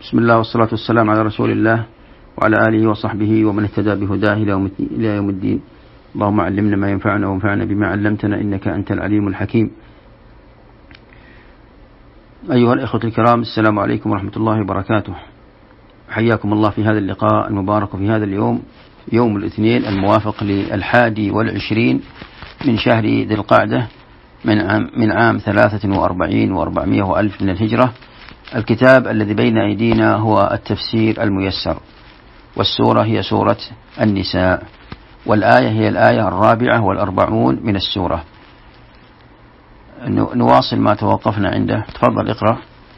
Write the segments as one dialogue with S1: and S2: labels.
S1: بسم الله والصلاة والسلام على رسول الله وعلى آله وصحبه ومن اهتدى بهداه إلى يوم الدين. اللهم علمنا ما ينفعنا وانفعنا بما علمتنا إنك أنت العليم الحكيم. أيها الإخوة الكرام، السلام عليكم ورحمة الله وبركاته. حياكم الله في هذا اللقاء المبارك في هذا اليوم، يوم الاثنين الموافق ل21 من شهر ذي القعدة من عام 43 و400 وألف من الهجرة. الكتاب الذي بين أيدينا هو التفسير الميسر، والسورة هي سورة النساء، والآية هي الآية 44 من السورة. نواصل ما توقفنا عنده. تفضل اقرأ.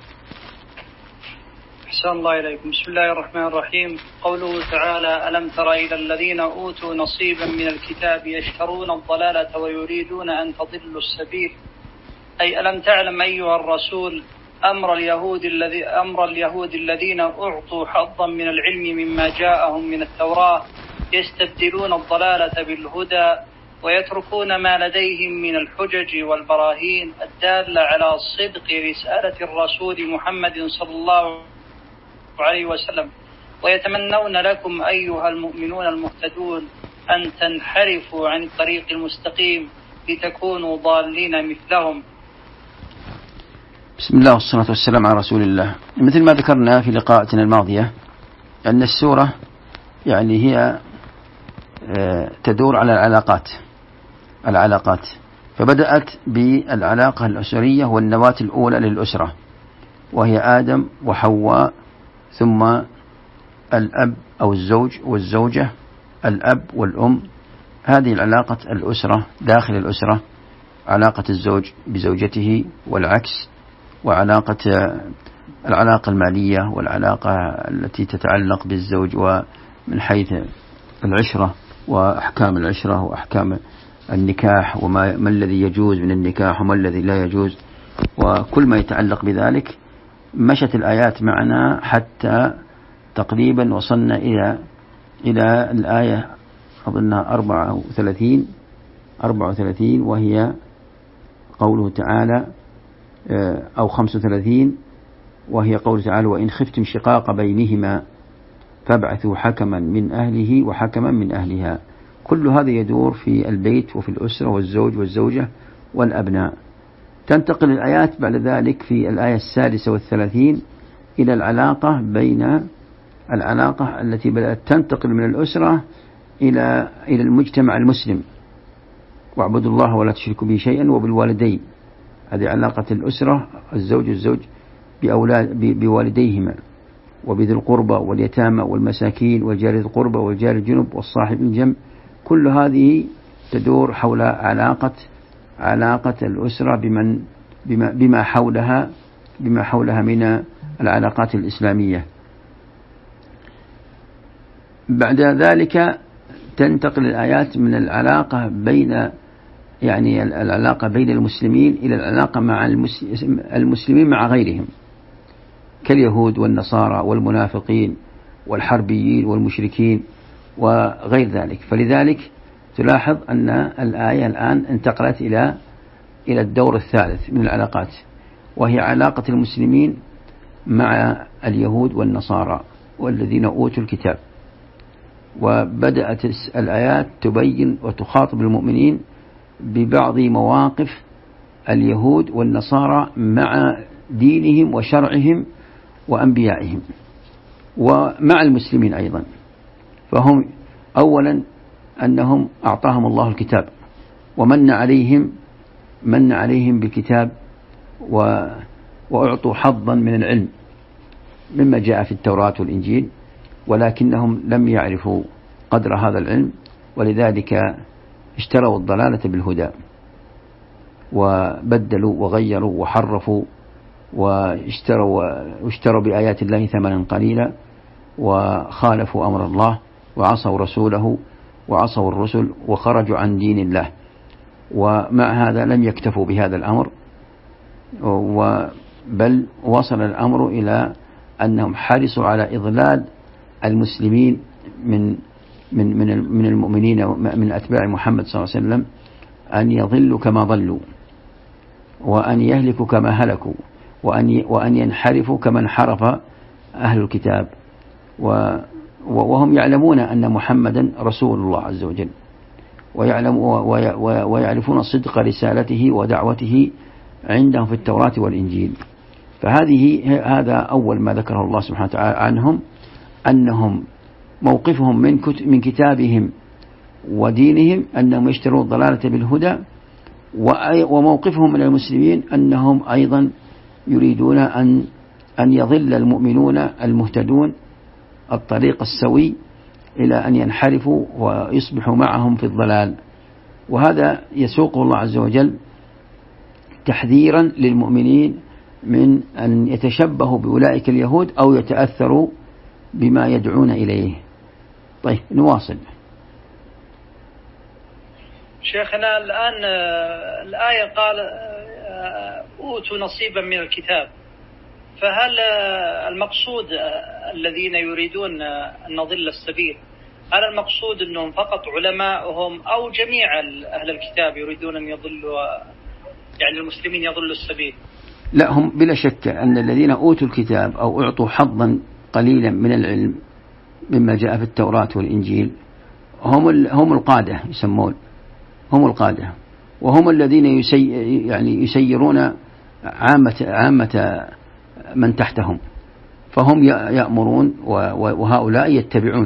S2: أحسن الله إليكم. بسم الله الرحمن الرحيم. قوله تعالى: ألم تر إلى الذين أوتوا نصيبا من الكتاب يشترون الضلالة ويريدون أن تضلوا السبيل. أي ألم تعلم أيها الرسول أمر اليهود الذين أعطوا حظا من العلم مما جاءهم من التوراة، يستبدلون الضلالة بالهدى ويتركون ما لديهم من الحجج والبراهين الدالة على صدق رسالة الرسول محمد صلى الله عليه وسلم، ويتمنون لكم أيها المؤمنون المهتدون أن تنحرفوا عن الطريق المستقيم لتكونوا ضالين مثلهم.
S1: بسم الله والصلاة والسلام على رسول الله. مثل ما ذكرنا في لقاءاتنا الماضية أن السورة هي تدور على العلاقات، فبدأت بالعلاقة الأسرية والنواة الأولى للأسرة، وهي آدم وحواء، ثم الأب أو الزوج والزوجة، الأب والأم. هذه العلاقة الأسرة داخل الأسرة، علاقة الزوج بزوجته والعكس، العلاقة المالية والعلاقة التي تتعلق بالزوج ومن حيث العشرة وأحكام العشرة وأحكام النكاح وما الذي يجوز من النكاح وما الذي لا يجوز، وكل ما يتعلق بذلك. مشت الآيات معنا حتى تقريبا وصلنا إلى الآية أظنها 34 وهي قوله تعالى، أو 35، وهي قوله تعالى: وإن خفتم شقاق بينهما فابعثوا حكما من أهله وحكما من أهلها. كل هذا يدور في البيت وفي الأسرة والزوج والزوجة والأبناء. تنتقل الآيات بعد ذلك في الآية 36 إلى العلاقة التي بدأت تنتقل من الأسرة إلى المجتمع المسلم. واعبدوا الله ولا تشركوا به شيئا وبالوالدين. هذه علاقة الأسرة، الزوج بوالديهما، وبذي القربى واليتامى والمساكين والجار ذي القربى والجار الجنب والصاحب الجنب. كل هذه تدور حول علاقة الأسرة بما حولها من العلاقات الإسلامية. بعد ذلك تنتقل الآيات من العلاقة بين المسلمين إلى العلاقة مع المسلمين مع غيرهم، كاليهود والنصارى والمنافقين والحربيين والمشركين وغير ذلك. فلذلك تلاحظ أن الآية الآن انتقلت إلى الدور الثالث من العلاقات، وهي علاقة المسلمين مع اليهود والنصارى والذين أوتوا الكتاب. وبدأت الآيات تبين وتخاطب المؤمنين ببعض مواقف اليهود والنصارى مع دينهم وشرعهم وأنبيائهم، ومع المسلمين أيضا. فهم أولا أنهم أعطاهم الله الكتاب ومن عليهم بالكتاب، وأعطوا حظا من العلم مما جاء في التوراة والإنجيل، ولكنهم لم يعرفوا قدر هذا العلم، ولذلك اشتروا الضلالة بالهدى، وبدلوا وغيروا وحرفوا واشتروا بآيات الله ثمنا قليلا، وخالفوا أمر الله وعصوا رسوله وعصوا الرسل وخرجوا عن دين الله. ومع هذا لم يكتفوا بهذا الأمر، بل وصل الأمر إلى أنهم حرصوا على إضلال المسلمين من المؤمنين من أتباع محمد صلى الله عليه وسلم، أن يضلوا كما ضلوا، وأن يهلكوا كما هلكوا، وأن ينحرفوا كما انحرف أهل الكتاب، وهم يعلمون أن محمدا رسول الله عز وجل، ويعرفون صدق رسالته ودعوته عندهم في التوراة والإنجيل. هذا أول ما ذكره الله سبحانه وتعالى عنهم، أنهم موقفهم من كتابهم ودينهم أنهم يشترون الضلالة بالهدى، وموقفهم من المسلمين أنهم أيضا يريدون أن يضل المؤمنون المهتدون الطريق السوي إلى أن ينحرفوا ويصبحوا معهم في الضلال. وهذا يسوقه الله عز وجل تحذيرا للمؤمنين من أن يتشبهوا بأولئك اليهود أو يتأثروا بما يدعون إليه. طيب نواصل.
S2: شيخنا الآن الآية قال أوتوا نصيبا من الكتاب، فهل المقصود الذين يريدون أن نضل السبيل، هل المقصود أنهم فقط علماءهم أو جميع أهل الكتاب يريدون أن يضلوا، يعني المسلمين يضلوا السبيل؟
S1: لا، هم بلا شك أن الذين أوتوا الكتاب أو أعطوا حظا قليلا من العلم مما جاء في التوراة والإنجيل هم القادة، يسمون هم القادة، وهم الذين يسيرون عامة من تحتهم، فهم يأمرون وهؤلاء يتبعون.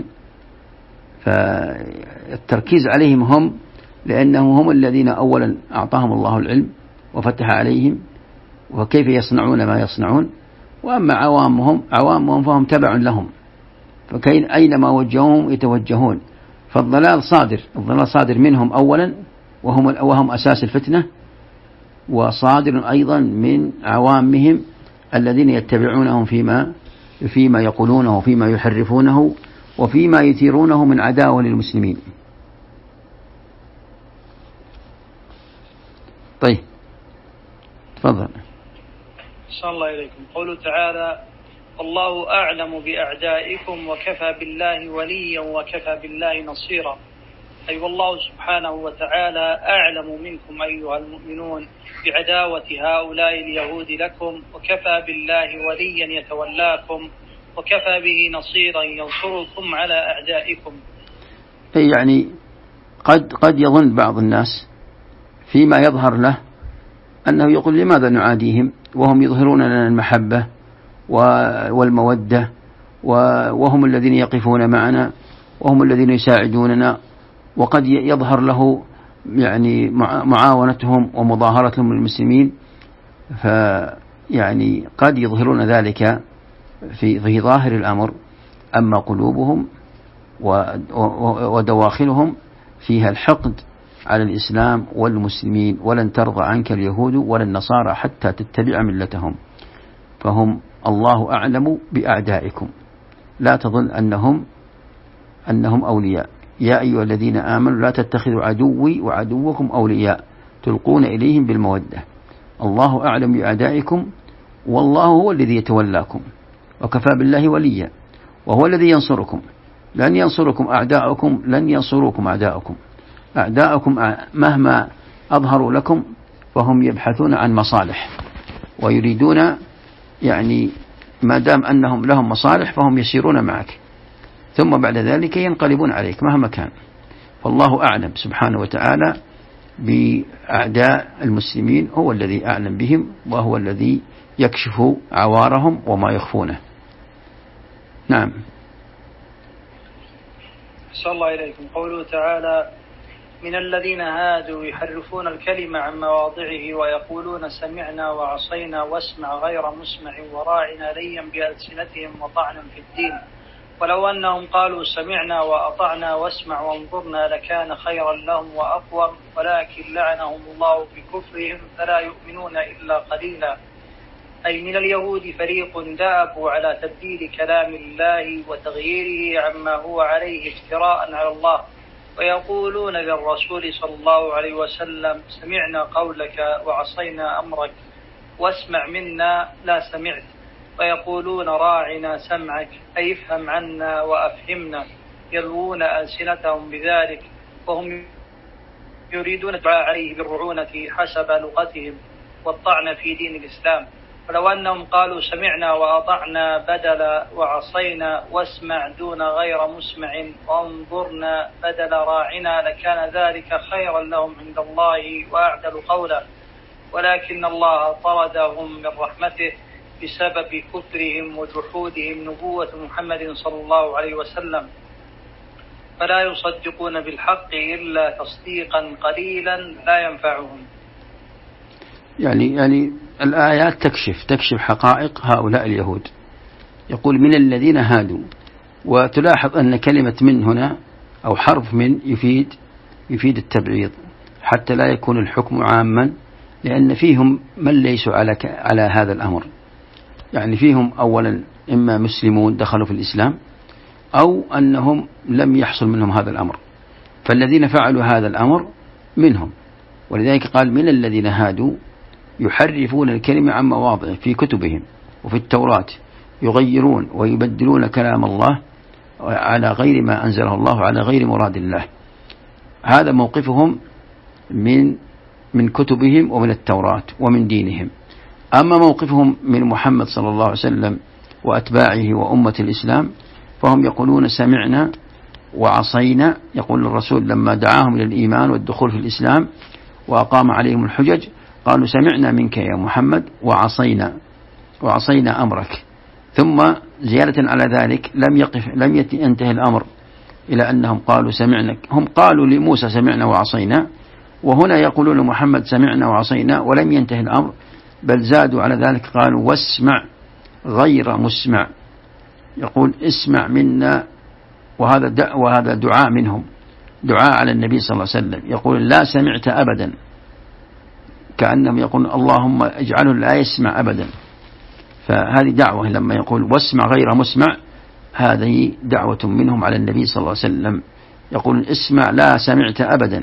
S1: فالتركيز عليهم هم، لأنهم هم الذين أولا أعطاهم الله العلم وفتح عليهم وكيف يصنعون ما يصنعون، وأما عوامهم فهم تبع لهم، فكين أينما وجهوهم يتوجهون. فالضلال صادر منهم أولا، وهم أساس الفتنة، وصادر أيضا من عوامهم الذين يتبعونهم فيما يقولونه وفيما يحرفونه وفيما يثيرونه من عداوة للمسلمين. طيب تفضل.
S2: صلى الله عليكم. قوله تعالى الله أعلم بأعدائكم وكفى بالله وليا وكفى بالله نصيرا، أي والله سبحانه وتعالى أعلم منكم أيها المؤمنون بعداوة هؤلاء اليهود لكم، وكفى بالله وليا يتولاكم، وكفى به نصيرا ينصركم على أعدائكم.
S1: يعني قد يظن بعض الناس فيما يظهر له أنه يقول لماذا نعاديهم وهم يظهرون لنا المحبة والمودة، وهم الذين يقفون معنا وهم الذين يساعدوننا، وقد يظهر له يعني معاونتهم ومظاهرتهم للمسلمين، فيعني قد يظهرون ذلك في ظاهر الأمر، أما قلوبهم ودواخلهم فيها الحقد على الإسلام والمسلمين. ولن ترضى عنك اليهود ولا النصارى حتى تتبع ملتهم. فهم الله أعلم بأعدائكم، لا تظن أنهم أولياء. يا أيها الذين آمنوا لا تتخذوا عدوي وعدوكم أولياء تلقون إليهم بالمودة. الله أعلم بأعدائكم والله هو الذي يتولاكم، وكفى بالله وليا، وهو الذي ينصركم. لن ينصركم أعداؤكم، لن ينصروكم أعداؤكم مهما أظهروا لكم فهم يبحثون عن مصالح ويريدون، يعني ما دام أنهم لهم مصالح فهم يسيرون معك، ثم بعد ذلك ينقلبون عليك مهما كان. فالله أعلم سبحانه وتعالى بأعداء المسلمين، هو الذي أعلم بهم، وهو الذي يكشف عوارهم وما يخفونه. نعم.
S2: صلى الله عليكم. قوله تعالى من الذين هادوا يحرفون الكلم عن مواضعه ويقولون سمعنا وعصينا واسمع غير مسمع وراعنا ليا بألسنتهم وطعنا في الدين، ولو أنهم قالوا سمعنا وأطعنا واسمع وانظرنا لكان خيرا لهم وأقوم، ولكن لعنهم الله بكفرهم فلا يؤمنون إلا قليلا. أي من اليهود فريق دابوا على تبديل كلام الله وتغييره عما هو عليه افتراء على الله، ويقولون للرسول صلى الله عليه وسلم سمعنا قولك وعصينا أمرك واسمع منا لا سمعت، ويقولون راعنا سمعك أي افهم عنا وأفهمنا، يلوون ألسنتهم بذلك، وهم يريدون الدعاء عليه بالرعونة حسب لغتهم والطعن في دين الإسلام. ولو أنهم قالوا سمعنا وأطعنا بدل وعصينا واسمع دون غير مسمع وانظرنا بدل راعنا لكان ذلك خيرا لهم عند الله وأعدل قولا، ولكن الله طردهم من رحمته بسبب كفرهم وجحودهم نبوة محمد صلى الله عليه وسلم، فلا يصدقون بالحق إلا تصديقا قليلا لا ينفعهم.
S1: يعني الآيات تكشف حقائق هؤلاء اليهود. يقول من الذين هادوا، وتلاحظ أن كلمة من هنا أو حرف من يفيد التبعيض حتى لا يكون الحكم عاما، لأن فيهم من ليسوا على هذا الأمر. يعني فيهم أولا إما مسلمون دخلوا في الإسلام أو أنهم لم يحصل منهم هذا الأمر، فالذين فعلوا هذا الأمر منهم. ولذلك قال من الذين هادوا يحرفون الكلمة عن مواضعه في كتبهم وفي التوراة، يغيرون ويبدلون كلام الله على غير ما أنزله الله على غير مراد الله. هذا موقفهم من كتبهم ومن التوراة ومن دينهم. أما موقفهم من محمد صلى الله عليه وسلم وأتباعه وأمة الإسلام فهم يقولون سمعنا وعصينا. يقول الرسول لما دعاهم إلى الإيمان والدخول في الإسلام وأقام عليهم الحجج قالوا سمعنا منك يا محمد وعصينا أمرك. ثم زيادة على ذلك لم ينتهي الأمر إلى أنهم قالوا سمعنا، هم قالوا لموسى سمعنا وعصينا، وهنا يقولون محمد سمعنا وعصينا، ولم ينتهي الأمر بل زادوا على ذلك قالوا واسمع غير مسمع. يقول اسمع منا، وهذا دعاء منهم، دعاء على النبي صلى الله عليه وسلم. يقول لا سمعت أبدا، كأنهم يقول اللهم اجعله لا يسمع أبدا. فهذه دعوة لما يقول واسمع غير مسمع، هذه دعوة منهم على النبي صلى الله عليه وسلم. يقول اسمع لا سمعت أبدا.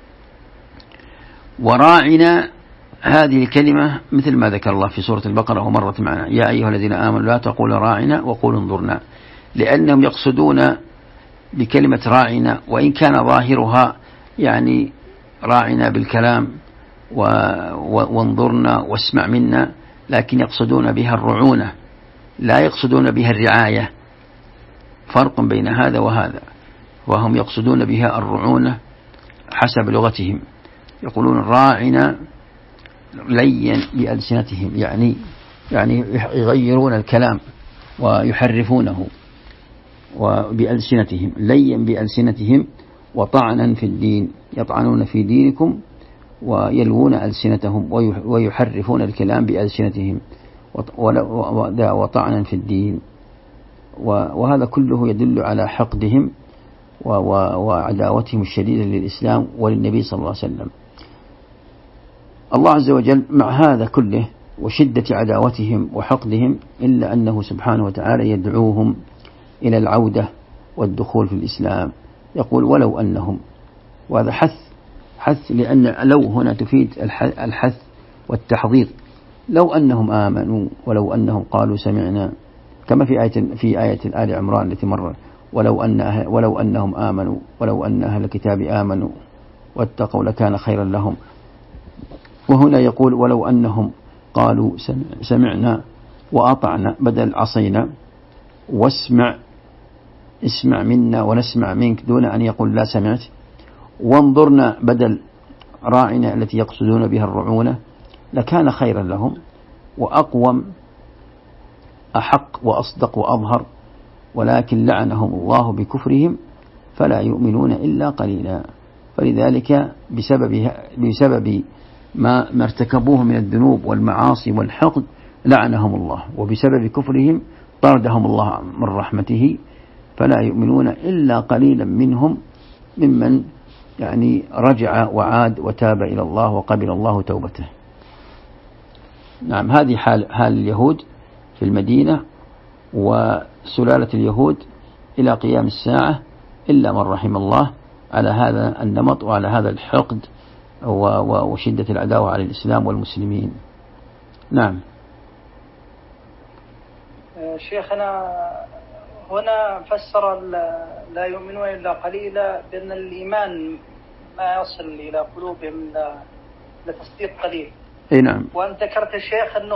S1: وراعنا هذه الكلمة مثل ما ذكر الله في سورة البقرة ومرت معنا يا أيها الذين آمنوا لا تقولوا راعنا وقولوا انظرنا، لأنهم يقصدون بكلمة راعنا وإن كان ظاهرها يعني راعنا بالكلام وانظرنا واسمع منا، لكن يقصدون بها الرعونة لا يقصدون بها الرعاية. فرق بين هذا وهذا، وهم يقصدون بها الرعونة حسب لغتهم. يقولون راعنا لين بألسنتهم، يعني يغيرون الكلام ويحرفونه وبألسنتهم، لين بألسنتهم وطعنا في الدين، يطعنون في دينكم ويلوون ألسنتهم ويحرفون الكلام بألسنتهم وطعنا في الدين. وهذا كله يدل على حقدهم وعداوتهم الشديدة للإسلام وللنبي صلى الله عليه وسلم. الله عز وجل مع هذا كله وشدة عداوتهم وحقدهم إلا أنه سبحانه وتعالى يدعوهم إلى العودة والدخول في الإسلام. يقول ولو أنهم، وهذا حث لأن لو هنا تفيد الحث والتحضير. لو أنهم آمنوا ولو أنهم قالوا سمعنا، كما في آية آل عمران التي مرت ولو أنهم آمنوا ولو أن أهل الكتاب آمنوا واتقوا لكان خيرا لهم. وهنا يقول ولو أنهم قالوا سمعنا وأطعنا بدل عصينا، اسمع منا ونسمع منك دون أن يقول لا سمعت، وانظرنا بدل راعنا التي يقصدون بها الرعونة، لكان خيرا لهم وأقوم أحق وأصدق وأظهر، ولكن لعنهم الله بكفرهم فلا يؤمنون إلا قليلا. فلذلك بسبب ما ارتكبوه من الذنوب والمعاصي والحقد لعنهم الله، وبسبب كفرهم طردهم الله من رحمته، فلا يؤمنون إلا قليلا منهم ممن يعني رجع وعاد وتاب إلى الله وقبل الله توبته. نعم، هذه حال اليهود في المدينة وسلالة اليهود إلى قيام الساعة، إلا من رحم الله، على هذا النمط وعلى هذا الحقد وشدة العداوة على الإسلام والمسلمين. نعم.
S2: شيخنا هنا فسر لا يؤمنون إلا قليلا بأن الإيمان ما يصل إلى قلوبهم لتصديق قليل،
S1: أي نعم.
S2: وأنت ذكرت الشيخ أنه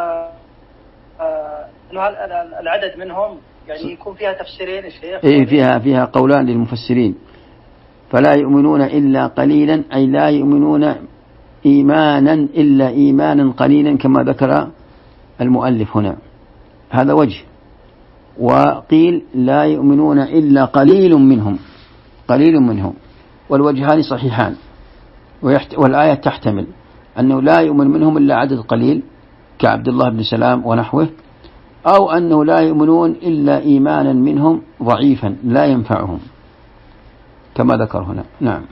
S2: العدد منهم يعني يكون فيها تفسيرين الشيخ.
S1: إيه فيها قولان للمفسرين. فلا يؤمنون إلا قليلا، أي لا يؤمنون إيمانا إلا إيمانا قليلا كما ذكر المؤلف هنا، هذا وجه. وقيل لا يؤمنون إلا قليل منهم، والوجهان صحيحان. والآية تحتمل أنه لا يؤمن منهم إلا عدد قليل كعبد الله بن سلام ونحوه، أو أنه لا يؤمنون إلا إيمانا منهم ضعيفا لا ينفعهم كما ذكر هنا. نعم.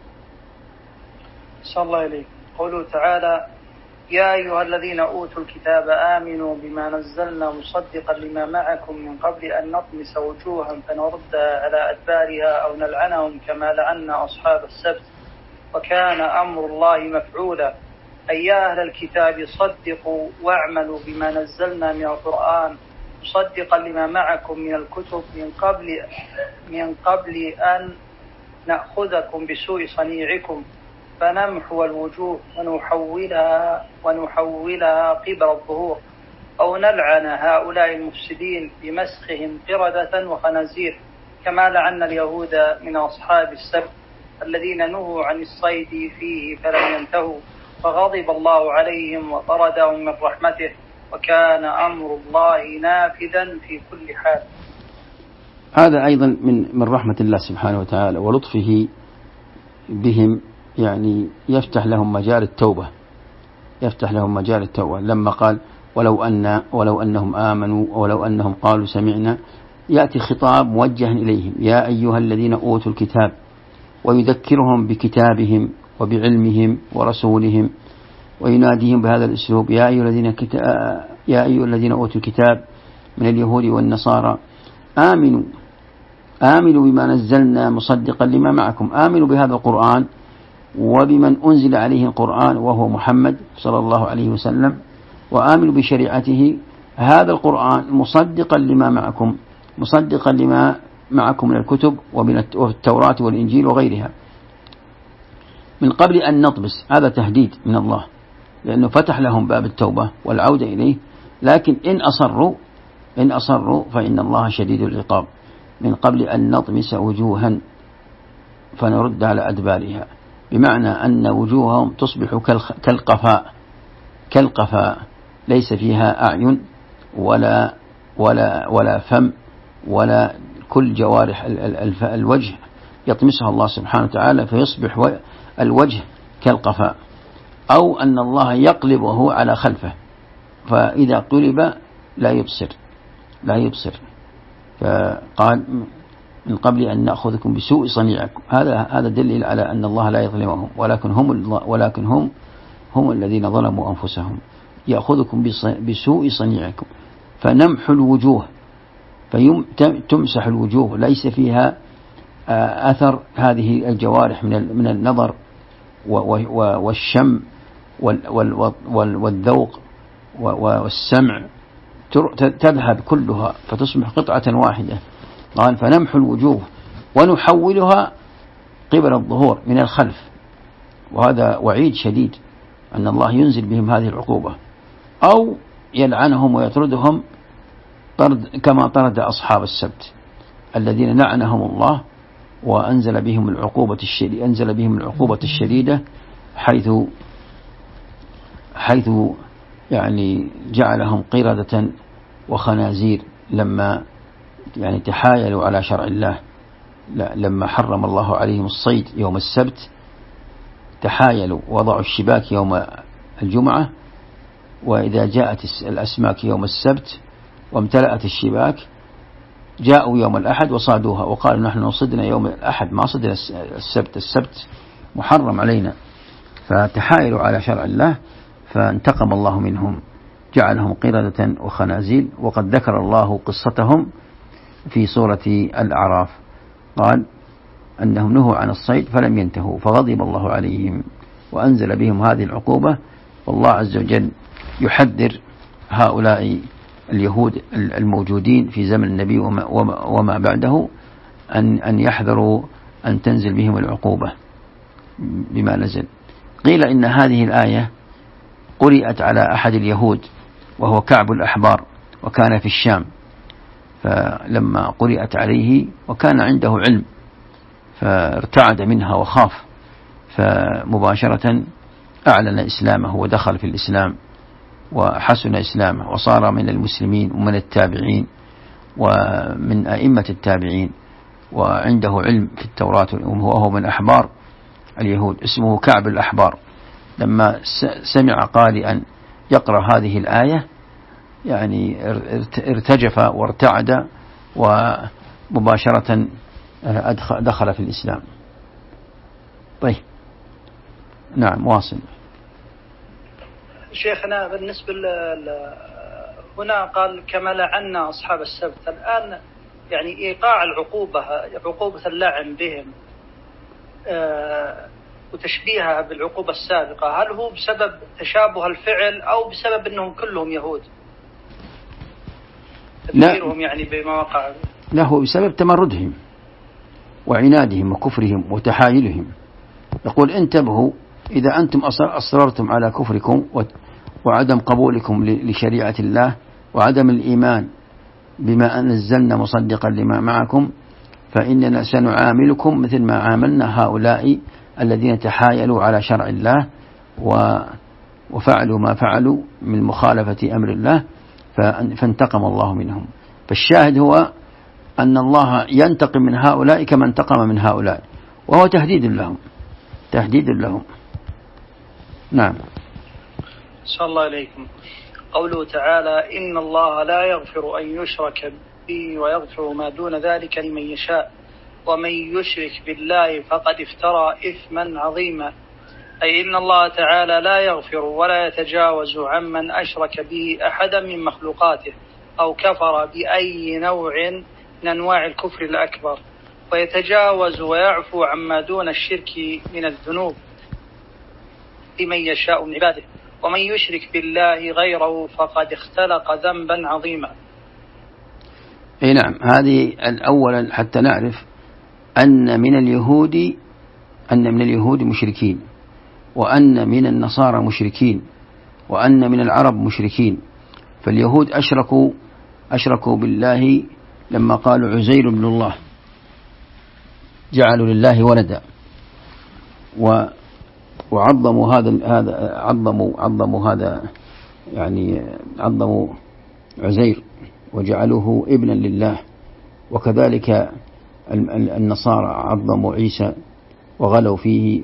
S2: صلى الله عليه. قوله تعالى: يا أيها الذين أوتوا الكتاب آمنوا بما نزلنا مصدقا لما معكم من قبل أن نطمس وجوها فنرد على أدبارها أو نلعنهم كما لعنا أصحاب السبت وكان أمر الله مفعولا. أي يا أهل الكتاب صدقوا واعملوا بما نزلنا من القرآن مصدقا لما معكم من الكتب من قبل أن نأخذكم بسوء صنيعكم فنمحو الوجوه ونحولها قبل الظهور أو نلعن هؤلاء المفسدين بمسخهم قردة وخنازير كما لعن اليهود من أصحاب السبت الذين نهوا عن الصيد فيه فلم ينتهوا فغضب الله عليهم وطردهم من رحمته وكان أمر الله نافذا في كل حال.
S1: هذا أيضا من رحمة الله سبحانه وتعالى ولطفه بهم، يعني يفتح لهم مجال التوبة، لما قال ولو أنهم آمنوا ولو أنهم قالوا سمعنا، يأتي خطاب موجه إليهم: يا أيها الذين أوتوا الكتاب، ويذكرهم بكتابهم وبعلمهم ورسولهم، ويناديهم بهذا الأسلوب: يا أيها الذين أوتوا الكتاب من اليهود والنصارى آمنوا بما نزلنا مصدقا لما معكم، آمنوا بهذا القرآن وبمن أنزل عليه القرآن وهو محمد صلى الله عليه وسلم، وآمنوا بشريعته هذا القرآن مصدقا لما معكم من الكتب ومن التوراة والإنجيل وغيرها من قبل أن نطمس. هذا تهديد من الله، لأنه فتح لهم باب التوبة والعودة إليه، لكن إن أصروا فإن الله شديد العقاب. من قبل أن نطمس وجوها فنرد على أدبارها، بمعنى أن وجوههم تصبح كالقفاء ليس فيها أعين ولا فم ولا كل جوارح الوجه يطمسها الله سبحانه وتعالى، فيصبح الوجه كالقفاء، أو أن الله يقلبه على خلفه، فإذا قلب لا يبصر. فقال: من قبل أن نأخذكم بسوء صنيعكم. هذا دليل على أن الله لا يظلمهم، ولكن هم الذين ظلموا أنفسهم. يأخذكم بسوء صنيعكم فنمحو الوجوه، فتمسح الوجوه ليس فيها أثر هذه الجوارح من النظر والشم والذوق والسمع، تذهب كلها فتصبح قطعة واحدة. قال: فنمحو الوجوه ونحولها قبل الظهور من الخلف. وهذا وعيد شديد أن الله ينزل بهم هذه العقوبة، أو يلعنهم ويطردهم كما طرد أصحاب السبت الذين لعنهم الله وأنزل بهم العقوبة الشديدة حيث يعني جعلهم قردة وخنازير لما يعني تحايلوا على شرع الله. لما حرم الله عليهم الصيد يوم السبت تحايلوا، وضعوا الشباك يوم الجمعة، وإذا جاءت الأسماك يوم السبت وامتلأت الشباك جاءوا يوم الأحد وصادوها وقالوا: نحن صدنا يوم الأحد ما صدنا السبت محرم علينا. فتحايلوا على شرع الله فانتقم الله منهم، جعلهم قردة وخنازير. وقد ذكر الله قصتهم في سورة الأعراف، قال أنهم نهوا عن الصيد فلم ينتهوا فغضب الله عليهم وأنزل بهم هذه العقوبة. والله عز وجل يحذر هؤلاء اليهود الموجودين في زمن النبي وما بعده أن يحذروا أن تنزل بهم العقوبة بما نزل. قيل إن هذه الآية قرئت على أحد اليهود وهو كعب الأحبار، وكان في الشام، فلما قرئت عليه وكان عنده علم فارتعد منها وخاف، فمباشرة أعلن إسلامه ودخل في الإسلام وحسن إسلامه وصار من المسلمين ومن التابعين ومن أئمة التابعين، وعنده علم في التوراة، وهو من أحبار اليهود، اسمه كعب الأحبار. لما سمع قارئا يقرأ هذه الآية يعني ارتجف وارتعد ومباشرة دخل في الإسلام. طيب نعم واصل.
S2: شيخنا بالنسبة هنا قال كما لعنا أصحاب السبت، الآن يعني إيقاع عقوبة اللعن بهم وتشبيهها بالعقوبة السابقة، هل هو بسبب تشابه الفعل أو بسبب أنهم كلهم يهود تفكيرهم يعني بما وقع؟
S1: لا، هو بسبب تمردهم وعنادهم وكفرهم وتحايلهم. يقول انتبهوا إذا أنتم أصررتم على كفركم وعدم قبولكم لشريعة الله وعدم الإيمان بما أنزلنا مصدقا لما معكم، فإننا سنعاملكم مثل ما عاملنا هؤلاء الذين تحايلوا على شرع الله وفعلوا ما فعلوا من مخالفة أمر الله، فانتقم الله منهم. فالشاهد هو أن الله ينتقم من هؤلاء كما انتقم من هؤلاء، وهو تهديد لهم. نعم.
S2: صلى الله عليكم. قوله تعالى إن الله لا يغفر أن يشرك به ويغفر ما دون ذلك لمن يشاء ومن يشرك بالله فقد افترى إثما عظيما، أي إن الله تعالى لا يغفر ولا يتجاوز عمن أشرك به أحدا من مخلوقاته أو كفر بأي نوع من أنواع الكفر الأكبر، ويتجاوز ويعفو عما دون الشرك من الذنوب لمن يشاء من عباده، ومن يشرك بالله غيره فقد اختلق ذنبا عظيما.
S1: أي نعم. هذه الأول حتى نعرف أن من اليهود مشركين، وأن من النصارى مشركين، وأن من العرب مشركين. فاليهود أشركوا بالله لما قالوا عزير ابن الله، جعلوا لله ولدا، وعظموا هذا يعني عظموا عزير وجعلوه ابنا لله. وكذلك النصارى عظموا عيسى وغلوا فيه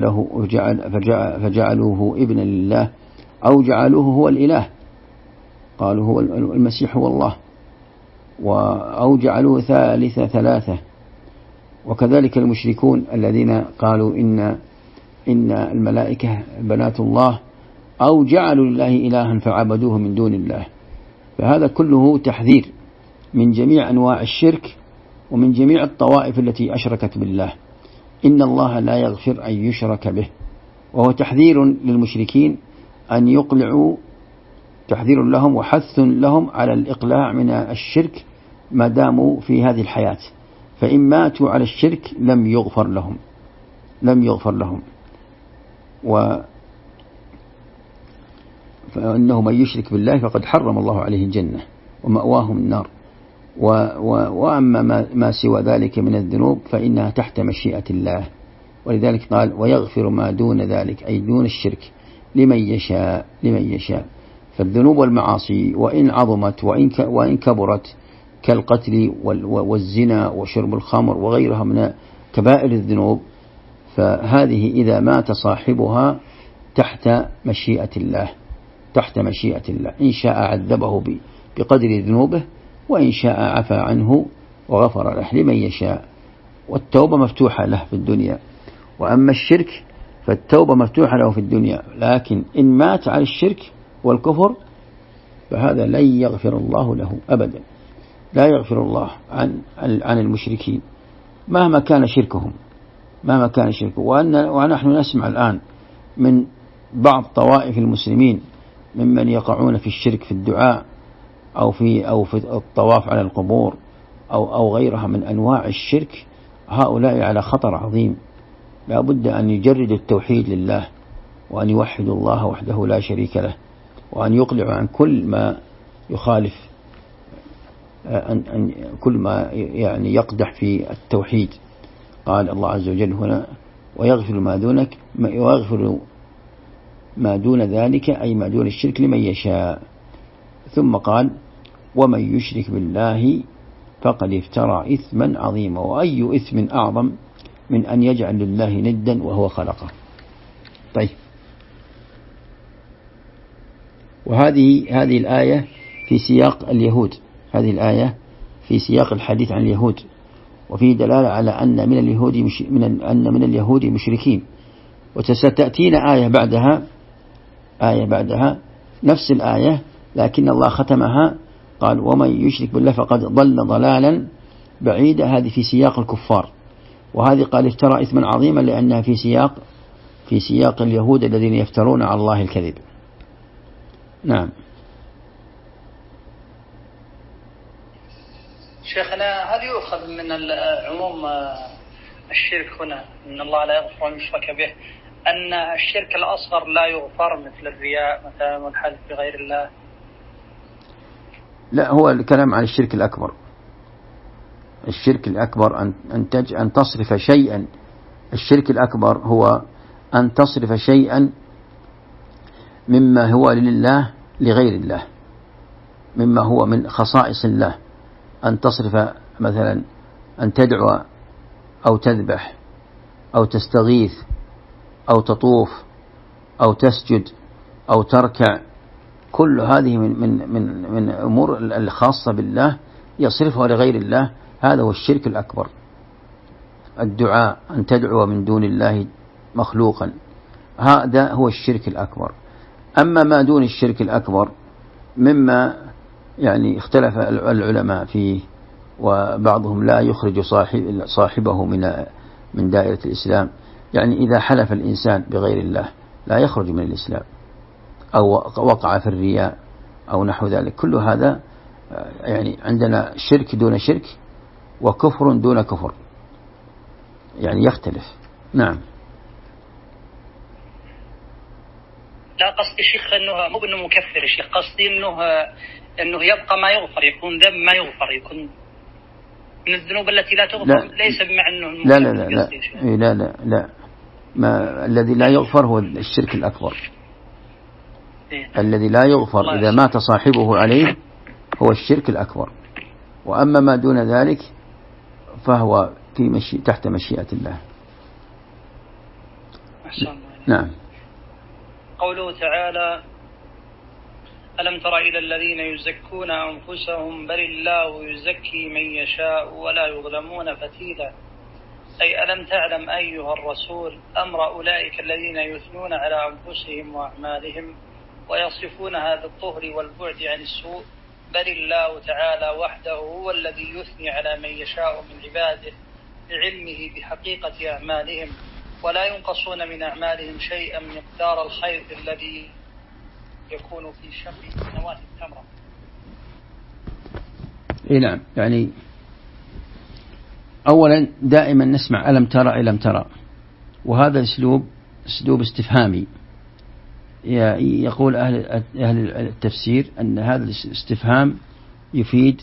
S1: فجعلوه ابنا لله، أو جعلوه هو الإله، قالوا هو المسيح هو الله، أو جعلوه ثالث ثلاثة. وكذلك المشركون الذين قالوا إن الملائكة بنات الله، أو جعلوا لله إلها فعبدوه من دون الله. فهذا كله تحذير من جميع أنواع الشرك ومن جميع الطوائف التي أشركت بالله. إن الله لا يغفر أن يشرك به، وهو تحذير للمشركين أن يقلعوا، تحذير لهم وحث لهم على الإقلاع من الشرك ما داموا في هذه الحياة، فإن ماتوا على الشرك لم يغفر لهم. فإنه من يشرك بالله فقد حرم الله عليه الجنة ومأواهم النار، وأما ما سوى ذلك من الذنوب فإنها تحت مشيئة الله. ولذلك قال ويغفر ما دون ذلك، أي دون الشرك، لمن يشاء. فالذنوب والمعاصي وإن عظمت وإن كبرت كالقتل والزنا وشرب الخمر وغيرها من كبائر الذنوب، فهذه إذا مات صاحبها تحت مشيئة الله، إن شاء عذبه بقدر ذنوبه، وإن شاء عفى عنه وغفر له لمن يشاء. والتوبة مفتوحة له في الدنيا. وأما الشرك فالتوبة مفتوحة له في الدنيا، لكن إن مات على الشرك والكفر فهذا لن يغفر الله له أبدا، لا يغفر الله عن المشركين مهما كان شركهم. ونحن نسمع الآن من بعض طوائف المسلمين ممن يقعون في الشرك في الدعاء أو في الطواف على القبور أو غيرها من أنواع الشرك. هؤلاء على خطر عظيم، لا بد أن يجردوا التوحيد لله وأن يوحدوا الله وحده لا شريك له، وأن يقلعوا عن كل ما يخالف، أن كل ما يعني يقدح في التوحيد. قال الله عز وجل هنا: ويغفر ما دون ذلك، أي ما دون الشرك، لمن يشاء. ثم قال: ومن يشرك بالله فقد افترى إثما عظيما. وأي إثم أعظم من أن يجعل لله ندا وهو خلقه. طيب، وهذه الآية في سياق اليهود، هذه الآية في سياق الحديث عن اليهود، وفيه دلالة على أن من اليهود مشركين. وستأتينا آية بعدها نفس الآية، لكن الله ختمها قال: ومن يشرك بالله فقد ضل ضلالا بعيدا. هذه في سياق الكفار، وهذه قال افترى إثما عظيما لأنها في سياق اليهود الذين يفترون على الله الكذب. نعم.
S2: شيخنا، هل يؤخذ من عموم الشرك هنا أن الله لا يغفر أن يشرك به أن الشرك الأصغر لا يغفر مثل الرياء مثلا والحلف بغير الله؟
S1: لا، هو الكلام عن الشرك الأكبر. الشرك الأكبر أن تصرف شيئا. الشرك الأكبر هو أن تصرف شيئا مما هو لله لغير الله، مما هو من خصائص الله. أن تصرف مثلا أن تدعو أو تذبح أو تستغيث أو تطوف أو تسجد أو تركع، كل هذه من أمور الخاصة بالله يصرفها لغير الله. هذا هو الشرك الأكبر. الدعاء، أن تدعو من دون الله مخلوقا، هذا هو الشرك الأكبر. أما ما دون الشرك الأكبر مما يعني اختلف العلماء فيه، وبعضهم لا يخرج صاحبه من دائرة الإسلام. يعني إذا حلف الإنسان بغير الله لا يخرج من الإسلام، أو وقع في الرياء أو نحو ذلك. كل هذا يعني عندنا شرك دون شرك وكفر دون كفر، يعني يختلف. نعم.
S2: لا، قصدي شيخ أنه مو بأنه مكفر يا شيخ، قصدي أنه يبقى ما يغفر، يكون ذنب ما يغفر، يكون من الذنوب التي لا تغفر. لا. ليس بمعنى أنه
S1: لا لا لا لا لا لا, لا. ما الذي لا يغفر هو الشرك الأكبر. الذي لا يغفر إذا مات صاحبه عليه هو الشرك الأكبر. وأما ما دون ذلك فهو تحت مشيئة الله. نعم.
S2: قوله تعالى: ألم تر إلى الذين يزكون أنفسهم بل الله يزكي من يشاء ولا يظلمون فتيلا. أي ألم تعلم أيها الرسول أمر أولئك الذين يثنون على أنفسهم وأعمالهم ويصفونها بالطهر والبعد عن السوء، بل الله تعالى وحده هو الذي يثني على من يشاء من عباده بعلمه بحقيقة أعمالهم، ولا ينقصون من أعمالهم شيئا مقدار الخير الذي يكون في شر نواة التمرة.
S1: نعم. يعني أولا دائما نسمع ألم ترى ألم ترى، وهذا أسلوب استفهامي. يقول أهل التفسير أن هذا الاستفهام يفيد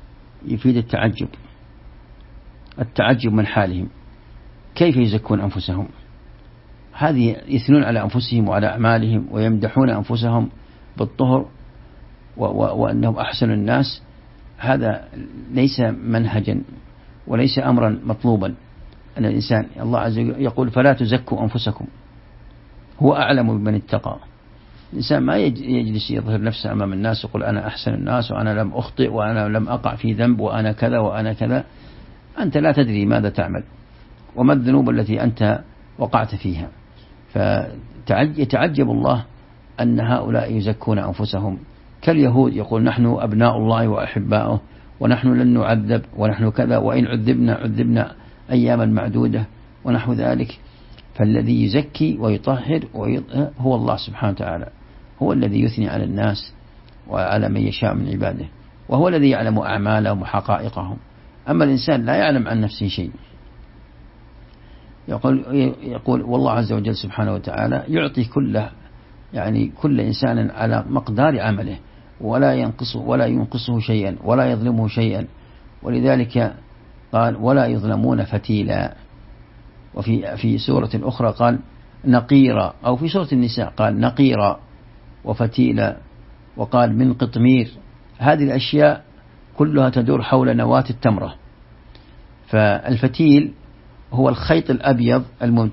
S1: التعجب من حالهم، كيف يزكون أنفسهم. هذه يثنون على أنفسهم وعلى أعمالهم ويمدحون أنفسهم بالطهر وأنهم أحسن الناس. هذا ليس منهجا وليس أمرا مطلوبا. أن الإنسان، الله عز وجل يقول: فلا تزكوا أنفسكم هو أعلم بمن اتقى. الإنسان ما يجلس يظهر نفسه أمام الناس يقول أنا أحسن الناس وأنا لم أخطئ وأنا لم أقع في ذنب وأنا كذا وأنا كذا. أنت لا تدري ماذا تعمل وما الذنوب التي أنت وقعت فيها. فيتعجب الله أن هؤلاء يزكون أنفسهم كاليهود، يقول: نحن أبناء الله وأحباؤه ونحن لن نعذب ونحن كذا، وإن عذبنا أياما معدودة ونحو ذلك. فالذي يزكي ويطهر هو الله سبحانه وتعالى، هو الذي يثني على الناس وعلى من يشاء من عباده، وهو الذي يعلم أعمالهم وحقائقهم. أما الإنسان لا يعلم عن نفسه شيء. يقول والله عز وجل سبحانه وتعالى يعطي كل إنسان على مقدار عمله، ولا ينقصه شيئا ولا يظلمه شيئا، ولذلك قال ولا يظلمون فتيلا. وفي سورة أخرى قال نقيرا، أو في سورة النساء قال نقيرا وفتيلا، وقال من قطمير. هذه الأشياء كلها تدور حول نواة التمرة. فالفتيل هو الخيط الأبيض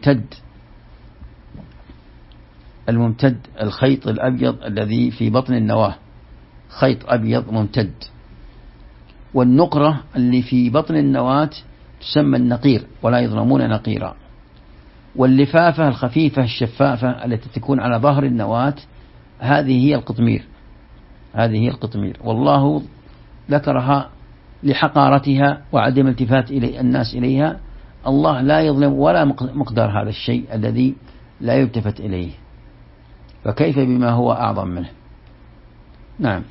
S1: الممتد، الخيط الأبيض الذي في بطن النواة، خيط أبيض ممتد. والنقرة اللي في بطن النواة تسمى النقير، ولا يظلمون نقيرا. واللفافة الخفيفة الشفافة التي تكون على ظهر النواة هذه هي القطمير. والله ذكرها لحقارتها وعدم التفات الناس إليها. الله لا يظلم ولا مقدار هذا الشيء الذي لا يلتفت إليه، فكيف بما هو أعظم منه؟ نعم.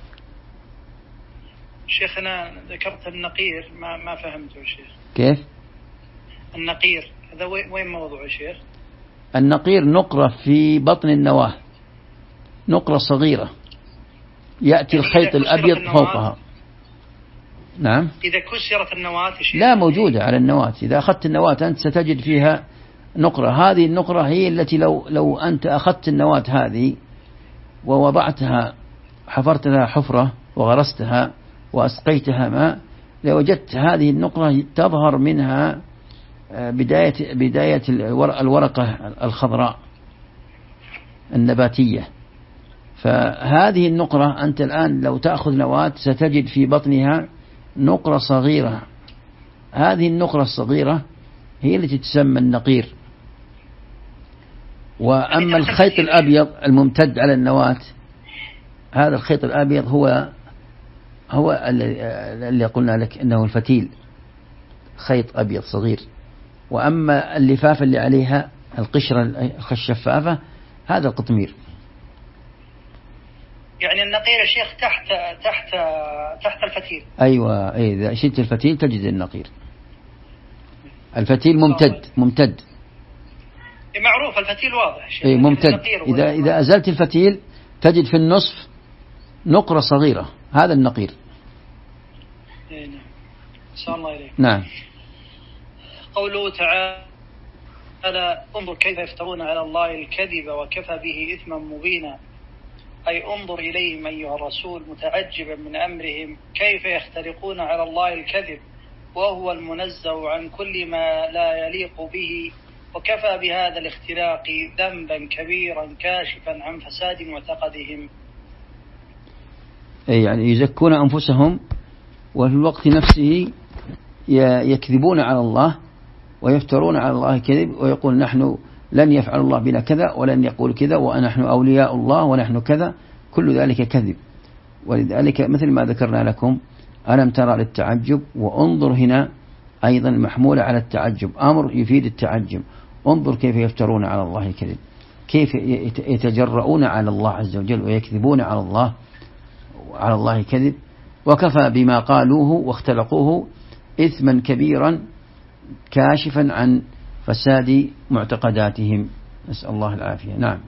S2: شيخنا ذكرت النقير، ما فهمته شيخ.
S1: كيف
S2: النقير هذا وين موضوع شيخ؟
S1: النقير نقرة في بطن النواة، نقرة صغيرة يأتي الخيط الأبيض فوقها. نعم.
S2: إذا كسرت النواة
S1: لا، موجودة على النواة. إذا أخذت النواة أنت ستجد فيها نقرة. هذه النقرة هي التي لو أنت أخذت النواة هذه ووضعتها، حفرت لها حفرة وغرستها وأسقيتها ماء، لوجدت هذه النقرة تظهر منها بداية الورقة الخضراء النباتية. فهذه النقرة أنت الآن لو تأخذ نواة ستجد في بطنها نقرة صغيرة. هذه النقرة الصغيرة هي التي تسمى النقير. وأما الخيط الأبيض الممتد على النواة، هذا الخيط الأبيض هو اللي قلنا لك إنه الفتيل، خيط أبيض صغير. وأما اللفافة اللي عليها القشرة الشفافة هذا القطمير.
S2: يعني النقير يا شيخ تحت الفتيل.
S1: أيوة، إذا شلت الفتيل تجد النقير. الفتيل ممتد.
S2: معروف الفتيل واضح شيخ.
S1: ممتد. إذا أزلت الفتيل تجد في النصف نقرة صغيرة، هذا النقير.
S2: نعم. صلى الله عليه.
S1: نعم.
S2: قوله تعالى انظر كيف يفترون على الله الكذب وكفى به إثما مبينا، أي انظر إليهم أيها الرسول متعجبا من أمرهم كيف يخترقون على الله الكذب وهو المنزه عن كل ما لا يليق به، وكفى بهذا الاختراق ذنبا كبيرا كاشفا عن فساد معتقدهم.
S1: يعني يزكون أنفسهم وفي الوقت نفسه يكذبون على الله ويفترون على الله كذب، ويقول نحن لن يفعل الله بنا كذا ولن يقول كذا ونحن أولياء الله ونحن كذا، كل ذلك كذب. ولذلك مثل ما ذكرنا لكم ألم ترى للتعجب، وانظر هنا أيضا محمولة على التعجب، أمر يفيد التعجب. انظر كيف يفترون على الله كذب، كيف يتجرؤون على الله عز وجل ويكذبون على الله كذب. وكفى بما قالوه واختلقوه إثما كبيرا كاشفا عن فساد معتقداتهم، نسأل الله العافية. نعم.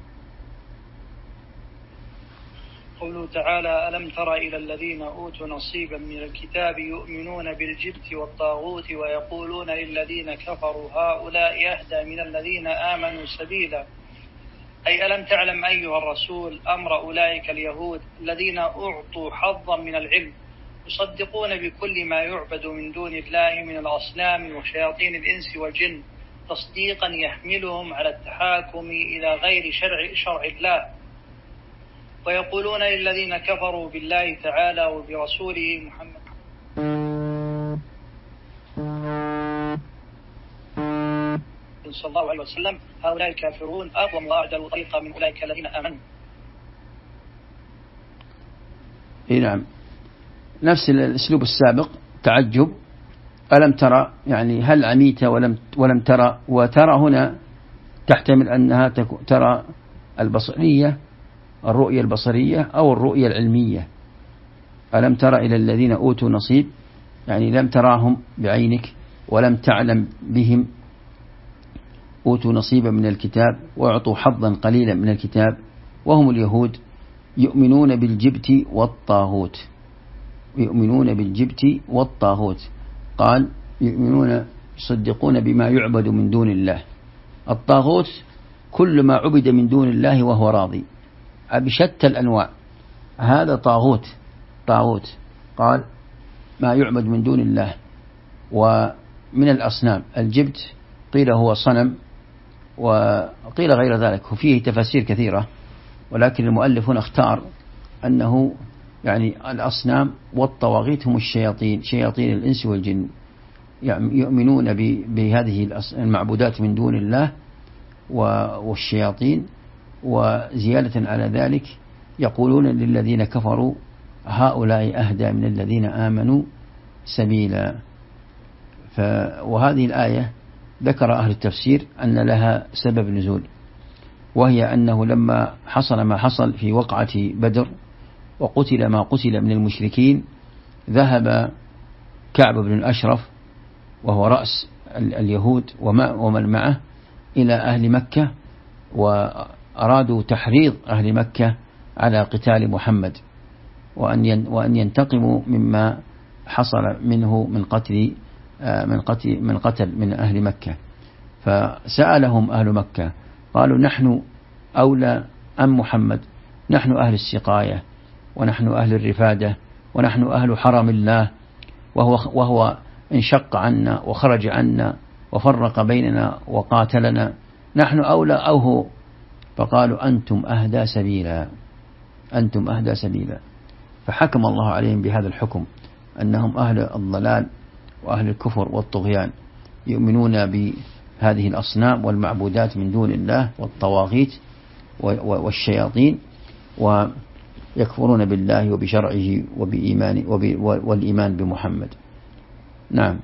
S2: قوله تعالى ألم تر إلى الذين أوتوا نصيبا من الكتاب يؤمنون بالجبت والطاغوت ويقولون للذين كفروا هؤلاء أهدى من الذين آمنوا سبيلا، أي ألم تعلم أيها الرسول أمر أولئك اليهود الذين أعطوا حظا من العلم يصدقون بكل ما يعبد من دون الله من الأصنام وشياطين الإنس والجن تصديقا يحملهم على التحاكم إلى غير شرع الله، ويقولون للذين كفروا بالله تعالى وبرسوله محمد صلى الله عليه وسلم هؤلاء الكافرون أقوم وأعدل طريقا من أولئك الذين آمنوا.
S1: نعم، نفس الأسلوب السابق، تعجب. ألم ترى يعني هل عميت ولم ترى، وترى هنا تحتمل أنها ترى البصرية، الرؤية البصرية أو الرؤية العلمية. ألم ترى إلى الذين أوتوا نصيب، يعني لم تراهم بعينك ولم تعلم بهم أوتوا نصيبا من الكتاب وأعطوا حظا قليلا من الكتاب وهم اليهود يؤمنون بالجبت والطاغوت. يؤمنون بالجبت والطاغوت، قال يصدقون بما يعبد من دون الله. الطاغوت كل ما عبد من دون الله وهو راضي بشتى الأنواع، هذا طاغوت. قال ما يعبد من دون الله. ومن الأصنام الجبت قيل هو صنم، وقيل غير ذلك، وفيه تفاسير كثيرة، ولكن المؤلف هنا اختار أنه يعني الأصنام والطواغيت هم الشياطين، شياطين الإنس والجن، يعني يؤمنون بهذه المعبودات من دون الله والشياطين. وزيادة على ذلك يقولون للذين كفروا هؤلاء أهدى من الذين آمنوا سبيلا. وهذه الآية ذكر أهل التفسير أن لها سبب نزول، وهي أنه لما حصل ما حصل في وقعة بدر وقتل ما قتل من المشركين، ذهب كعب بن الأشرف وهو رأس اليهود ومن معه إلى أهل مكة، وأرادوا تحريض أهل مكة على قتال محمد، وأن ينتقموا مما حصل منه من قتل من أهل مكة. فسألهم أهل مكة قالوا نحن أولى أم محمد؟ نحن أهل السقاية، ونحن أهل الرفادة، ونحن أهل حرم الله، وهو انشق عنا وخرج عنا وفرق بيننا وقاتلنا، نحن أولى أو هو؟ فقالوا أنتم أهدى سبيلا. فحكم الله عليهم بهذا الحكم، أنهم أهل الضلال وأهل الكفر والطغيان، يؤمنون بهذه الأصنام والمعبودات من دون الله والطواغيت والشياطين، ويكفرون بالله وبشرعه والإيمان بمحمد. نعم.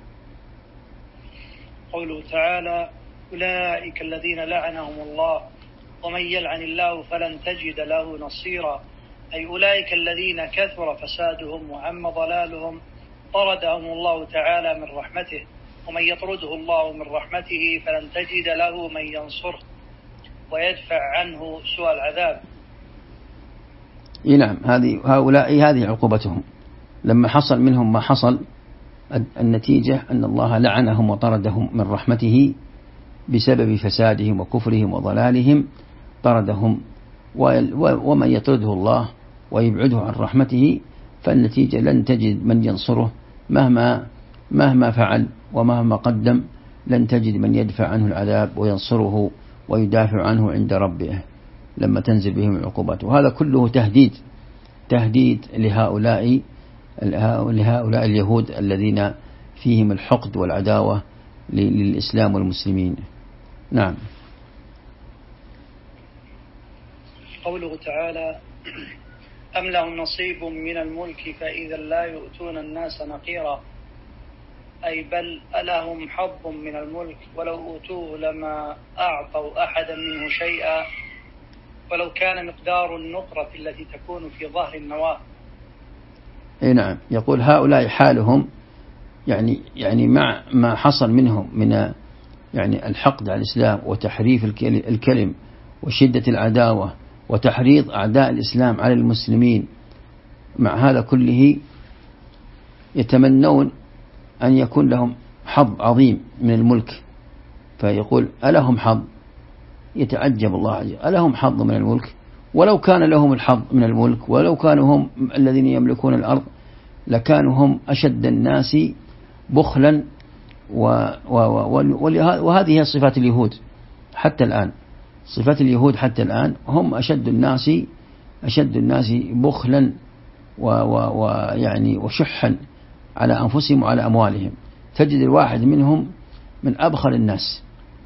S2: قوله تعالى أولئك الذين لعنهم الله ومن يلعن الله فلن تجد له نصيرا، أي أولئك الذين كثر فسادهم وعم ضلالهم طردهم الله تعالى من رحمته، ومن يطرده الله من رحمته فلن تجد له من ينصره ويدفع عنه سوء العذاب.
S1: نعم، هؤلاء هذه عقوبتهم لما حصل منهم ما حصل. النتيجة أن الله لعنهم وطردهم من رحمته بسبب فسادهم وكفرهم وضلالهم، طردهم. ومن يطرده الله ويبعده عن رحمته فالنتيجة لن تجد من ينصره، مهما فعل ومهما قدم لن تجد من يدفع عنه العذاب وينصره ويدافع عنه عند ربه لما تنزل بهم العقوبات. وهذا كله تهديد لهؤلاء اليهود الذين فيهم الحقد والعداوة للإسلام والمسلمين. نعم.
S2: قوله تعالى أم لهم نصيب من الملك فإذا لا يؤتون الناس نقيرا، أي بل ألهم حظ من الملك ولو أوتوه لما أعطوا أحدا منه شيئا ولو كان مقدار النقرة التي تكون في ظهر النواة.
S1: نعم، يقول هؤلاء حالهم يعني مع ما حصل منهم من يعني الحقد على الإسلام وتحريف الكلم وشدة العداوة وتحريض أعداء الإسلام على المسلمين، مع هذا كله يتمنون أن يكون لهم حظ عظيم من الملك. فيقول ألهم حظ؟ يتعجب الله عز وجل، ألهم حظ من الملك؟ ولو كان لهم الحظ من الملك، ولو كانوا هم الذين يملكون الأرض، لكانوا هم أشد الناس بخلا وهذه هي صفات اليهود حتى الآن. صفات اليهود حتى الآن هم أشد الناس بخلا ويعني وشحا على أنفسهم وعلى أموالهم. تجد الواحد منهم من أبخل الناس،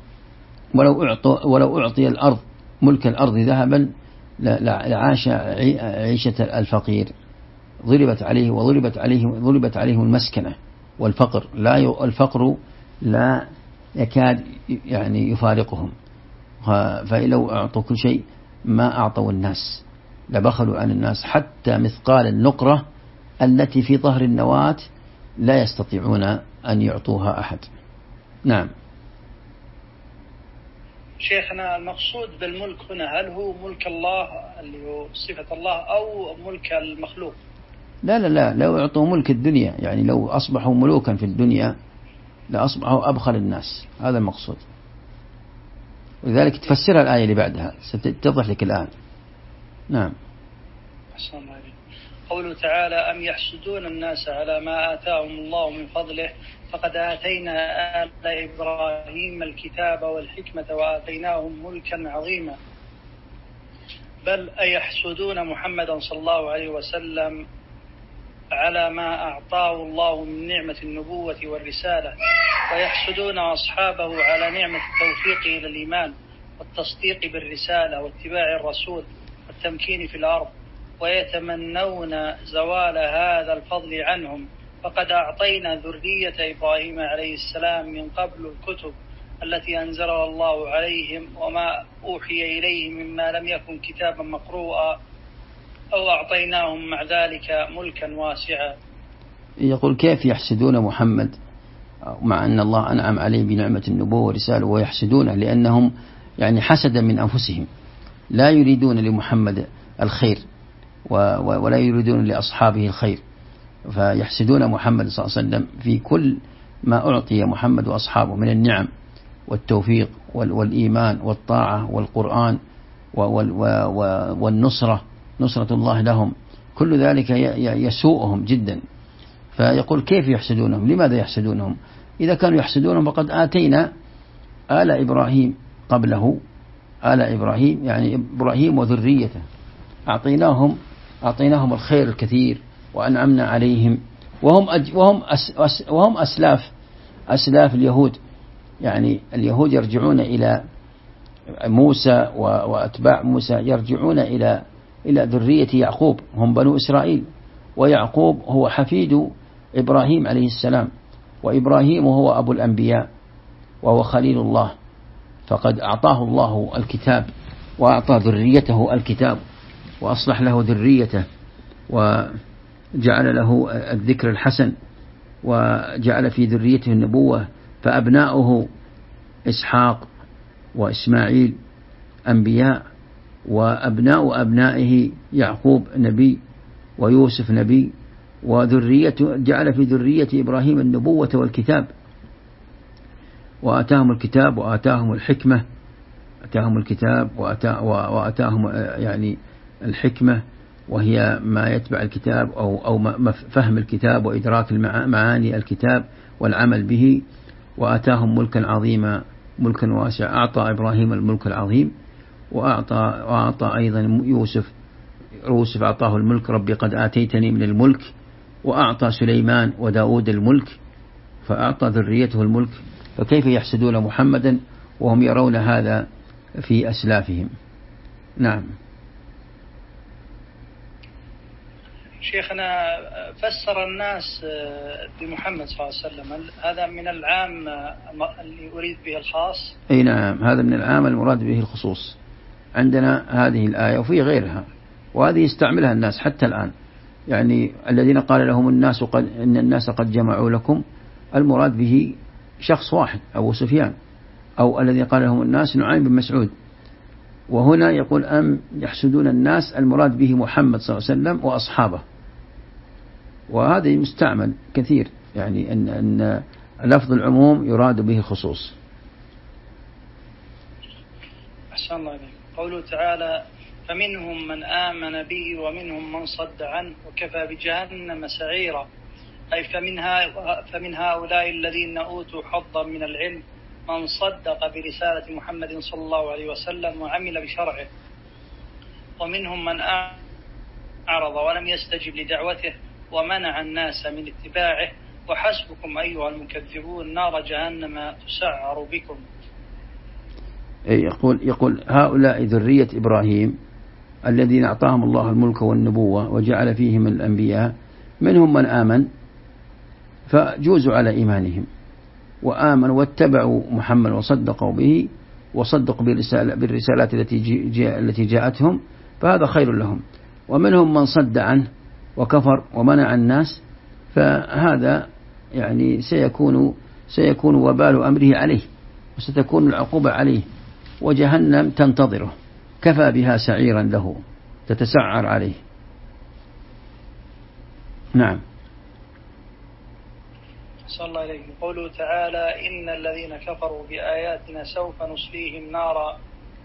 S1: ولو أعطي الأرض ملك الأرض ذهبا لعاش عيشة الفقير. ضربت عليه المسكنة والفقر، الفقر لا يكاد يعني يفارقهم. فلو أعطوا كل شيء ما أعطوا الناس، لبخلوا عن الناس حتى مثقال النقرة التي في ظهر النواة لا يستطيعون أن يعطوها أحد. نعم.
S2: شيخنا المقصود بالملك هنا هل هو ملك الله اللي هو صفة الله أو ملك المخلوق؟
S1: لا لو أعطوا ملك الدنيا، يعني لو أصبحوا ملوكا في الدنيا لأصبحوا أبخل الناس، هذا المقصود. ولذلك تفسرها الآية اللي بعدها ستتضح لك الآن. نعم.
S2: أحسن الله. قوله تعالى أم يحسدون الناس على ما آتاهم الله من فضله فقد آتينا آل إبراهيم الكتاب والحكمة وآتيناهم ملكا عظيما. بل أيحسدون محمدا صلى الله عليه وسلم على ما أعطاه الله من نعمة النبوة والرسالة، ويحسدون أصحابه على نعمة التوفيق إلى الإيمان والتصديق بالرسالة واتباع الرسول والتمكين في الأرض، ويتمنون زوال هذا الفضل عنهم. فقد أعطينا ذرية إبراهيم عليه السلام من قبل الكتب التي أنزلها الله عليهم وما أوحي إليهم مما لم يكن كتابا مقروءا، أو أعطيناهم مع ذلك ملكا واسعا.
S1: يقول كيف يحسدون محمد مع أن الله أنعم عليه بنعمة النبوة والرسالة ويحسدونه، لأنهم يعني حسدا من أنفسهم، لا يريدون لمحمد الخير ولا يريدون لأصحابه الخير، فيحسدون محمد صلى الله عليه وسلم في كل ما أعطي محمد وأصحابه من النعم والتوفيق والإيمان والطاعة والقرآن والنصرة، نصرة الله لهم، كل ذلك يسوءهم جدا. فيقول كيف يحسدونهم؟ لماذا يحسدونهم؟ إذا كانوا يحسدونهم فقد آتينا آل إبراهيم قبله، آل إبراهيم يعني إبراهيم وذريته، أعطيناهم الخير الكثير وأنعمنا عليهم، وهم أسلاف اليهود. يعني اليهود يرجعون إلى موسى وأتباع موسى يرجعون إلى ذرية يعقوب، هم بنو إسرائيل، ويعقوب هو حفيد إبراهيم عليه السلام، وإبراهيم هو أبو الأنبياء وهو خليل الله، فقد أعطاه الله الكتاب وأعطى ذريته الكتاب وأصلح له ذريته وجعل له الذكر الحسن وجعل في ذريته النبوة، فأبناؤه إسحاق وإسماعيل أنبياء، وأبناء أبنائه يعقوب نبي ويوسف نبي، وذريته جعل في ذرية إبراهيم النبوة والكتاب، وآتاهم الكتاب وآتاهم الحكمة، آتاهم الكتاب وآتاهم يعني الحكمة، وهي ما يتبع الكتاب أو فهم الكتاب وإدراك معاني الكتاب والعمل به، وآتاهم ملكا عظيما، ملكا واسعا. أعطى إبراهيم الملك العظيم، وأعطى أيضا يوسف أعطاه الملك، ربي قد آتيتني من الملك، وأعطى سليمان وداود الملك، فأعطى ذريته الملك. فكيف يحسدون محمدا وهم يرون هذا في أسلافهم؟ نعم.
S2: شيخنا فسر الناس بمحمد صلى الله عليه وسلم، هذا من العام اللي أريد به الخاص؟
S1: أي نعم، هذا من العام المراد به الخصوص. عندنا هذه الآية وفي غيرها، وهذه يستعملها الناس حتى الآن. يعني الذين قال لهم الناس إن الناس قد جمعوا لكم، المراد به شخص واحد أبو سفيان، أو الذي قال لهم الناس نعيم بن مسعود. وهنا يقول أم يحسدون الناس، المراد به محمد صلى الله عليه وسلم وأصحابه، وهذا مستعمل كثير، يعني أن لفظ العموم يراد به الخصوص.
S2: أحسن الله عليك. قوله تعالى فمنهم من آمن به ومنهم من صد عنه وكفى بجهنم سعيرا، أي فمن هؤلاء الذين أوتوا حظا من العلم من صدق برسالة محمد صلى الله عليه وسلم وعمل بشرعه، ومنهم من أعرض ولم يستجب لدعوته ومنع الناس من اتباعه، وحسبكم أيها المكذبون نار جهنم تسعر بكم.
S1: يقول هؤلاء ذرية إبراهيم الذين أعطاهم الله الملك والنبوة وجعل فيهم الأنبياء، منهم من آمن فجوزوا على إيمانهم وآمنوا واتبعوا محمد وصدقوا به وصدقوا بالرسالات التي جاءتهم، فهذا خير لهم. ومنهم من صد عنه وكفر ومنع الناس، فهذا يعني سيكون وبال أمره عليه، وستكون العقوبة عليه. وجهنم تنتظره، كفى بها سعيرا له، تتسعر عليه. نعم.
S2: صلى الله عليه. قوله تعالى إن الذين كفروا بآياتنا سوف نصليهم نارا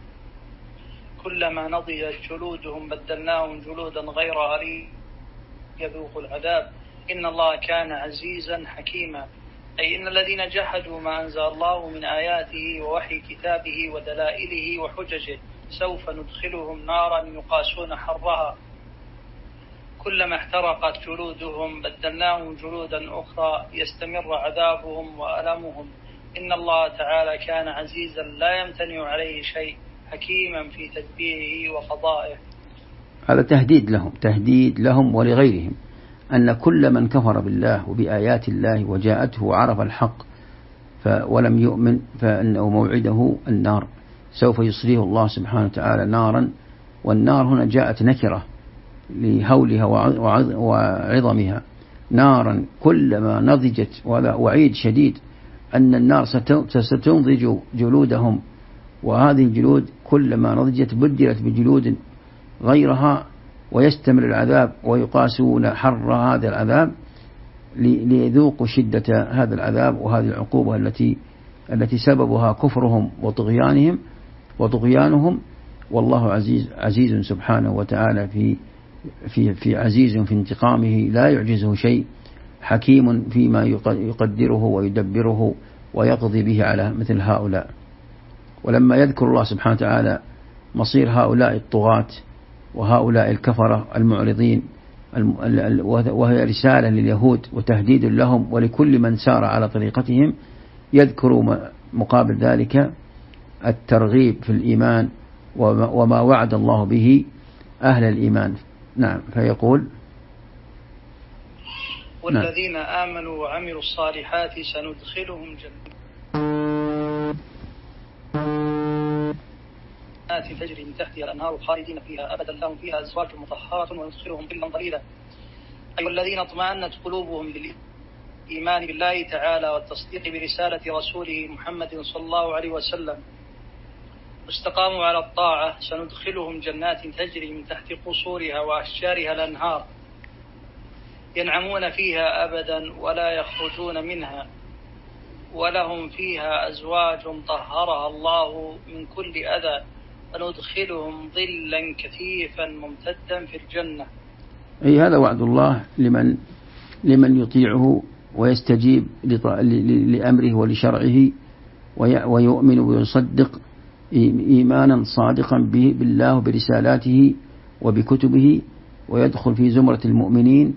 S2: كلما نضجت جلودهم بدلناهم جلودا غيرها ليذوقوا العذاب إن الله كان عزيزا حكيما. أي إن الذين جحدوا ما أنزل الله من آياته ووحي كتابه ودلائله وحججه سوف ندخلهم نارا يقاسون حرها كلما احترقت جلودهم بدلناهم جلودا أخرى يستمر عذابهم وألمهم إن الله تعالى كان عزيزا لا يمتنع عليه شيء حكيما في تدبيره وقضائه.
S1: هذا تهديد لهم ولغيرهم، أن كل من كفر بالله وبآيات الله وجاءته وعرف الحق ولم يؤمن فإنه موعده النار، سوف يصليه الله سبحانه وتعالى نارا. والنار هنا جاءت نكرة لهولها وعظمها، نارا كلما نضجت، وعيد شديد أن النار ستنضج جلودهم، وهذه الجلود كلما نضجت بدلت بجلود غيرها ويستمر العذاب ويقاسون حر هذا العذاب ليذوقوا شدة هذا العذاب وهذه العقوبة التي سببها كفرهم وطغيانهم. والله عزيز سبحانه وتعالى في عزيز في انتقامه لا يعجزه شيء، حكيم فيما يقدره ويدبره ويقضي به على مثل هؤلاء. ولما يذكر الله سبحانه وتعالى مصير هؤلاء الطغاة وهؤلاء الكفرة المعرضين، وهي رسالة لليهود وتهديد لهم ولكل من سار على طريقتهم، يذكر مقابل ذلك الترغيب في الإيمان وما وعد الله به أهل الإيمان. نعم. فيقول
S2: والذين آمنوا وعملوا الصالحات سندخلهم جنات تجري من تحتها الأنهار خالدين فيها أبدا لهم فيها أزواج مطهرة وندخلهم ظلا ظليلا. أي الذين اطمأنت قلوبهم بالإيمان بالله تعالى والتصديق برسالة رسوله محمد صلى الله عليه وسلم واستقاموا على الطاعة سندخلهم جنات تجري من تحت قصورها وأشجارها الأنهار ينعمون فيها أبدا ولا يخرجون منها ولهم فيها أزواج طهرها الله من كل أذى وندخلهم ظلا كثيفا ممتدا في الجنة.
S1: أي هذا وعد الله لمن يطيعه ويستجيب لأمره ولشرعه ويؤمن ويصدق إيمانا صادقا بالله وبرسالاته وبكتبه، ويدخل في زمرة المؤمنين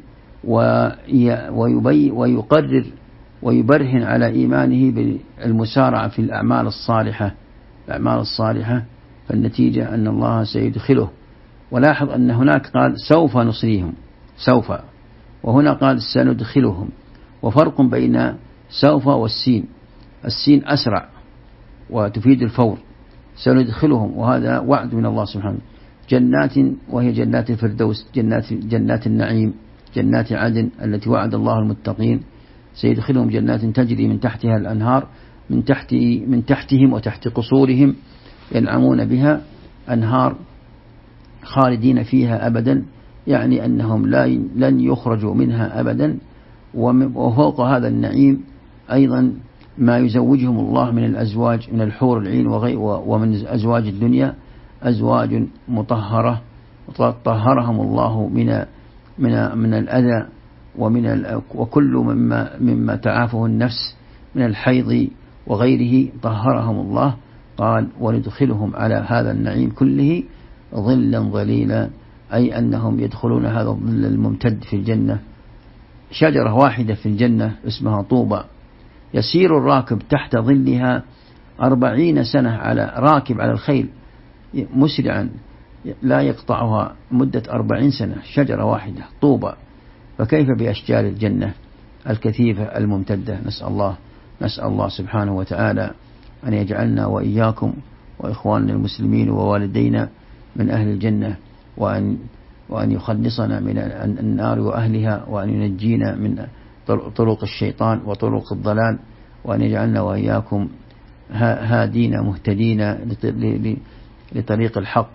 S1: ويقرر ويبرهن على إيمانه بالمسارعة في الأعمال الصالحة، فالنتيجة أن الله سيدخله. ولاحظ أن هناك قال سوف نصليهم، سوف، وهنا قال سندخلهم، وفرق بين سوف والسين. السين أسرع وتفيد الفور، سندخلهم، وهذا وعد من الله سبحانه، جنات وهي جنات الفردوس، جنات النعيم، جنات عدن التي وعد الله المتقين، سيدخلهم جنات تجري من تحتها الأنهار من تحتهم وتحت قصورهم ينعمون بها أنهار خالدين فيها أبدا، يعني أنهم لن يخرجوا منها أبدا. وفوق هذا النعيم أيضا ما يزوجهم الله من الأزواج من الحور العين ومن أزواج الدنيا أزواج مطهرة طهرهم الله من الأذى وكل مما تعافه النفس من الحيض وغيره طهرهم الله. قال وندخلهم على هذا النعيم كله ظلا ظليلا، أي أنهم يدخلون هذا الظل الممتد في الجنة، شجرة واحدة في الجنة اسمها طوبى، يسير الراكب تحت ظلها 40 سنة راكب على الخيل مسرعا لا يقطعها مدة 40 سنة، شجرة واحدة طوبى، فكيف بأشجار الجنة الكثيفة الممتدة. نسأل الله سبحانه وتعالى أن يجعلنا وإياكم وإخواننا المسلمين ووالدينا من أهل الجنة، وأن يخلصنا من النار وأهلها، وأن ينجينا من طرق الشيطان وطرق الضلال، وأن يجعلنا وإياكم هادين مهتدين لطريق الحق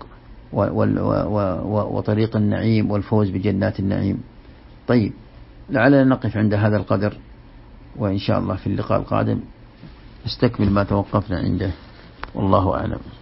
S1: وطريق النعيم والفوز بجنات النعيم. طيب، لعلنا نقف عند هذا القدر، وإن شاء الله في اللقاء القادم نستكمل ما توقفنا عنده، والله أعلم.